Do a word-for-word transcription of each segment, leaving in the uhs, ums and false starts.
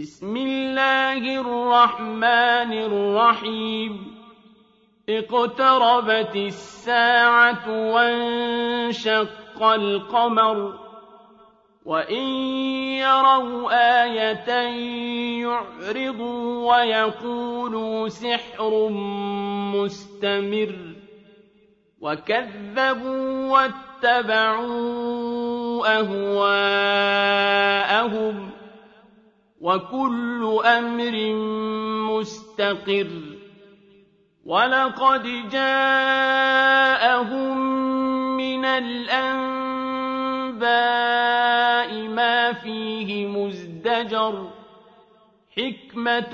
بسم الله الرحمن الرحيم اقتربت الساعة وانشق القمر وإن يروا آية يعرضوا ويقولوا سحر مستمر وكذبوا واتبعوا أهواءهم وكل أمر مستقر ولقد جاءهم من الأنباء ما فيه مزدجر حكمة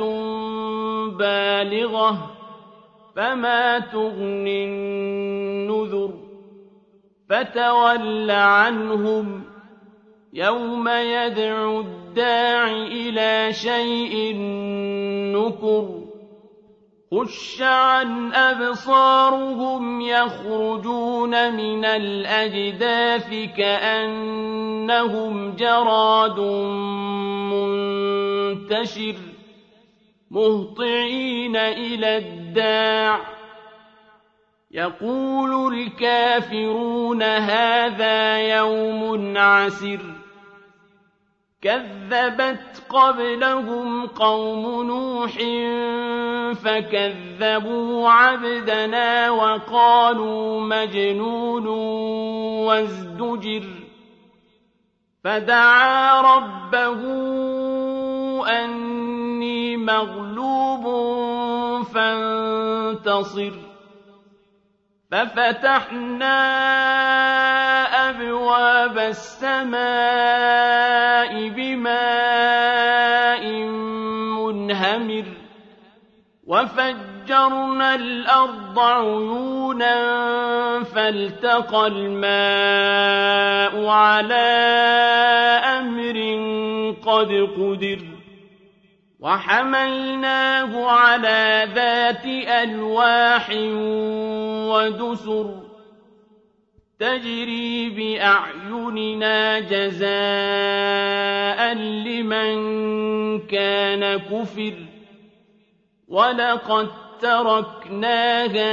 بالغة فما تغني النذر فتول عنهم يوم يدعو الداع إلى شيء نكر خش عن أبصارهم يخرجون من الأجداث كأنهم جراد منتشر مهطعين إلى الداع يقول الكافرون هذا يوم عسر كذبت قبلهم قوم نوح فكذبوا عبدنا وقالوا مجنون وازدجر فدعا ربه أني مغلوب فانتصر ففتحنا أبواب السماء بماء منهمر وفجرنا الأرض عيونا فالتقى الماء على أمر قد قدر وحملناه على ذات ألواح ودسر تجري بأعيننا جزاء لمن كان كفر ولقد تركناها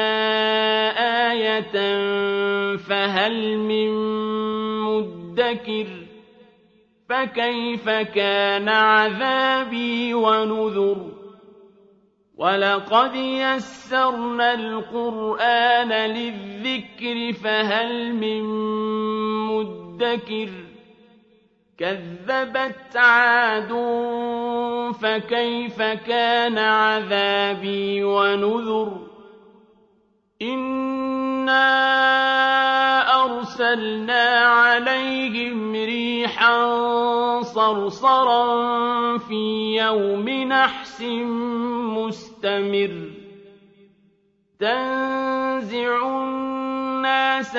آية فهل من مدكر فكيف كان عذابي ونذر ولقد يسرنا القرآن للذكر فهل من مدكر كذبت عاد فكيف كان عذابي ونذر إنا أرسلنا عليهم ريحا صرصرا في يوم نحس مستمر تنزع الناس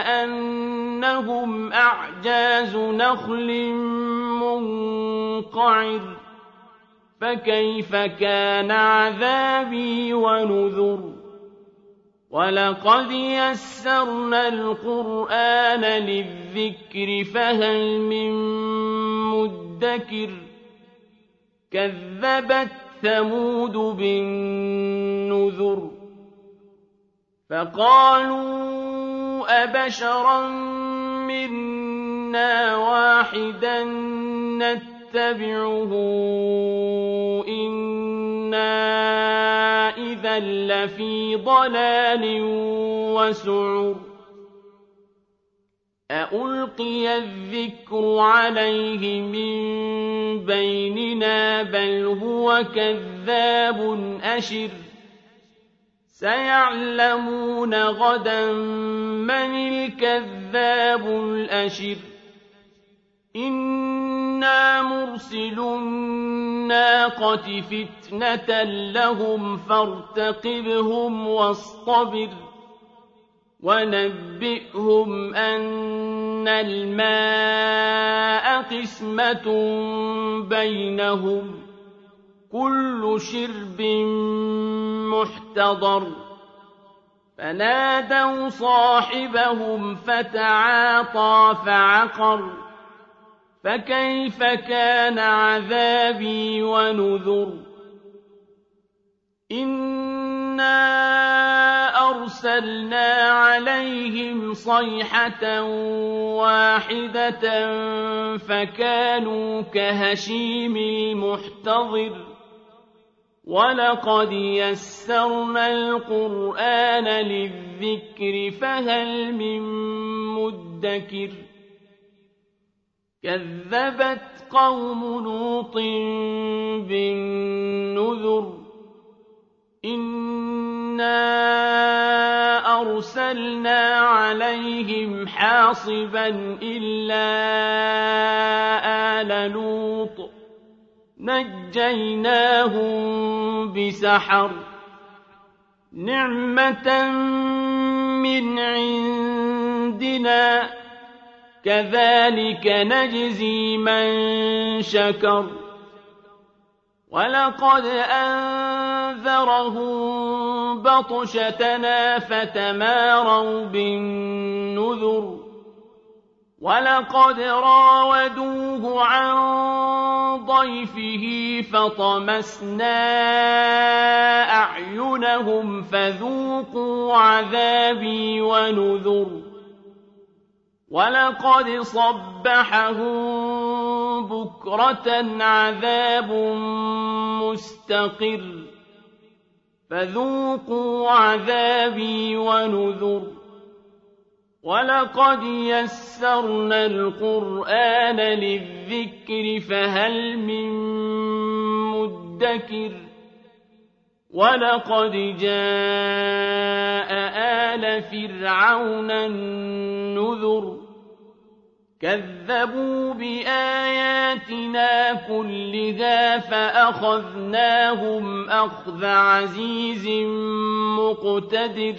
كأنهم أعجاز نخل منقعر فكيف كان عذابي ونذر ولقد يسرنا القرآن للذكر فهل من مدكر كذبت ثمود بالنذر فقالوا أبشرا منا واحدا نتبعه إنا إذا لفي ضلال وسعر أألقي الذكر عليه من بيننا بل هو كذاب أشر سيعلمون غدا من الكذاب الأشر إنا مرسل الناقة فتنة لهم فارتقبهم واصطبر ونبئهم أن الماء قسمة بينهم كل شرب محتضر فنادوا صاحبهم فتعاطى فعقر فكيف كان عذابي ونذر إنا أرسلنا عليهم صيحة واحدة فكانوا كهشيم المحتضر ولقد يسرنا القرآن للذكر فهل من مدكر كذبت قوم لوط بالنذر إنا أرسلنا عليهم حاصبا إلا آل لوط نجيناهم بسحر نعمة من عندنا كذلك نجزي من شكر ولقد أنذرهم بطشتنا فتماروا بالنذر ولقد راودوه عن ضيفه فطمسنا أعينهم فذوقوا عذابي ونذر ولقد صبحهم بكرة عذاب مستقر فذوقوا عذابي ونذر ولقد يسرنا القرآن للذكر فهل من مدكر ولقد جاء آل فرعون النذر كذبوا بآياتنا كلها فأخذناهم أخذ عزيز مقتدر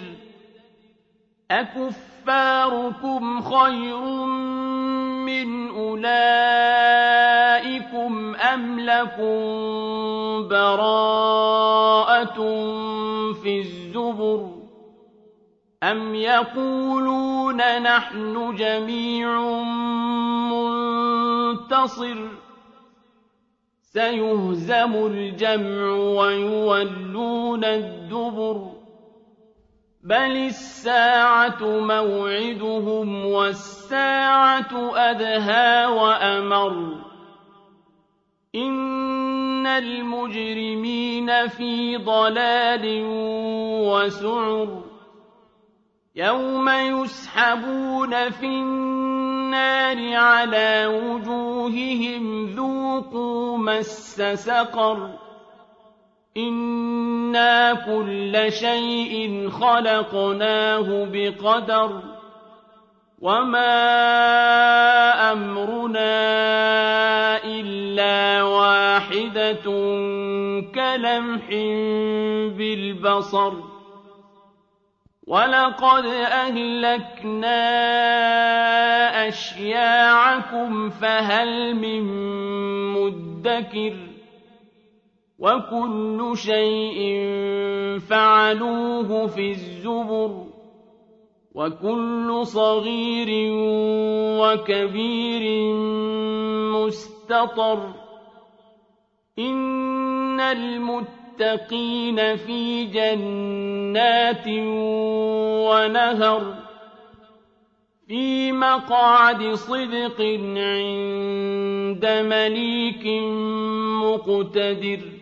أكفاركم خير من أولئكم أم لكم براءة في الزبر أم يقولون نحن جميع منتصر سيهزم الجمع ويولون الدبر بل الساعة موعدهم والساعة أدهى وأمر إن المجرمين في ضلال وسعر يوم يسحبون في النار على وجوههم ذوقوا مس سقر إنا كل شيء خلقناه بقدر وما أمرنا إلا واحدة كلمح بالبصر ولقد أهلكنا أشياعكم فهل من مدكر وكل شيء فعلوه في الزبر وكل صغير وكبير مستطر إن المتقين في جنات ونهر في مقعد صدق عند مليك مقتدر